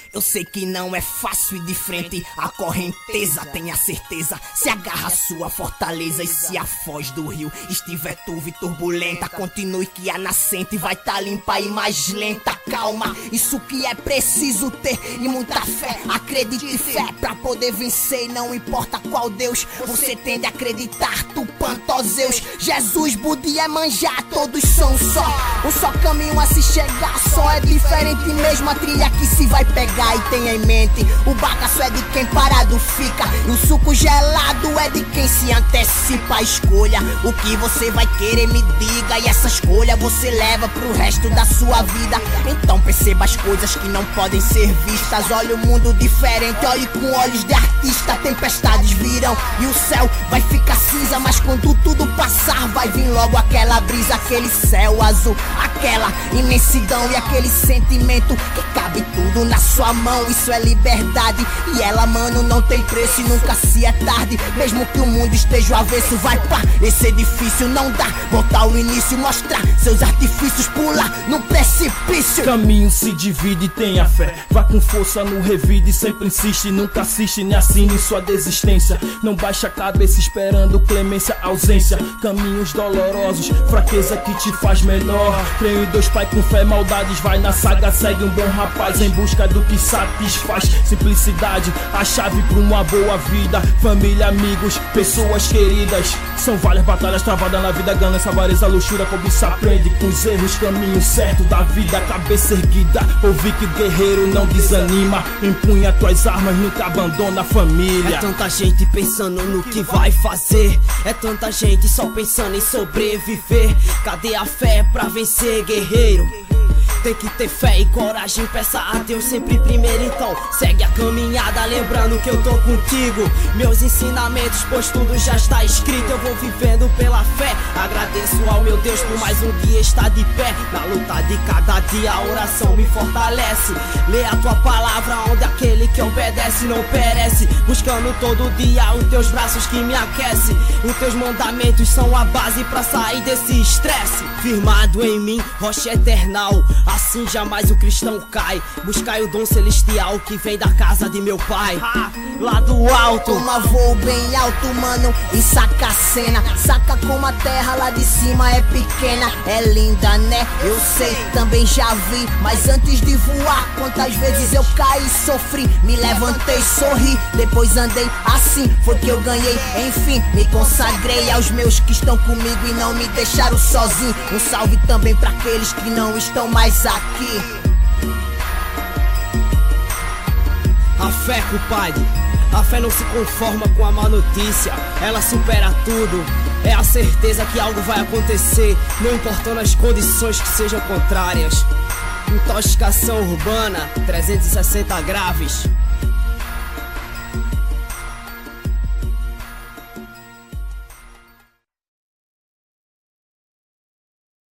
Eu sei que não é fácil e de frente a correnteza, tenha certeza, se agarra a sua fortaleza. E se a foz do rio estiver turva e turbulenta, continue que a nascente vai tá limpa e mais lenta. Calma, isso que é preciso ter e muita fé. Acredite e fé pra poder vencer, e não importa qual Deus você tende a acreditar. Tupã, Zeus, Jesus, Buda e Iemanjá, todos são só. Um só caminho a se chegar, só é diferente mesmo a trilha que se vai pegar. E tenha em mente, o bagaço é de quem parado fica, e o suco gelado é de quem se antecipa. A escolha, o que você vai querer, me diga, e essa escolha você leva pro resto da sua vida. Então perceba as coisas que não podem ser vistas, olhe o mundo diferente, olhe com olhos de artista. Tempestades virão e o céu vai ficar cinza, mas quando tudo passar vai vir logo aquela brisa, aquele céu azul, aquela imensidão e aquele sentimento que cabe tudo na sua mão. Isso é liberdade e ela, mano, não tem preço e nunca se é tarde. Mesmo que o mundo esteja avesso, vai pá, esse edifício não dá. Voltar ao início, mostrar seus artifícios, pular no precipício. Caminho se divide, tenha fé, vá com força no revide, sempre insiste, nunca assiste nem assine sua desistência. Não baixa a cabeça esperando clemência, ausência, caminhos dolorosos, fraqueza que te faz menor. Creio em Deus Pai com fé, maldades vai na saga, segue um bom rapaz em busca do que satisfaz. Simplicidade, a chave pra uma boa vida. Família, amigos, pessoas queridas, são várias batalhas travadas na vida. Ganância, avareza, luxúria, cobiça, aprende com os erros, caminho certo da vida, cabeça erguida. Ouvi que o guerreiro não desanima, empunha tuas armas, nunca abandona a família. É tanta gente pensando no que vai fazer, é tanta gente só pensando em sobreviver. Cadê a fé pra vencer, guerreiro? Tem que ter fé e coragem, peça a Deus sempre primeiro. Então segue a caminhada, lembrando que eu tô contigo. Meus ensinamentos, pois tudo já está escrito. Eu vou vivendo pela fé, agradeço ao meu Deus por mais um dia estar de pé. Na luta de cada dia a oração me fortalece. Lê a tua palavra onde aquele que obedece não perece. Buscando todo dia os teus braços que me aquecem. Os teus mandamentos são a base pra sair desse estresse. Firmado em mim, rocha eternal, assim jamais o cristão cai. Buscai o dom celestial que vem da casa de meu pai. Lá do alto, toma voo bem alto, mano, e saca a cena. Saca como a terra lá de cima é pequena. É linda, né? Eu sei, também já vi. Mas antes de voar, quantas vezes eu caí e sofri. Me levantei, sorri, depois andei assim, foi que eu ganhei. Enfim, me consagrei aos meus que estão comigo e não me deixaram sozinho. Um salve também pra aqueles que não estão mais aqui. A fé, compadre, a fé não se conforma com a má notícia, ela supera tudo. É a certeza que algo vai acontecer, não importando as condições que sejam contrárias. Intoxicação urbana, 360 graves.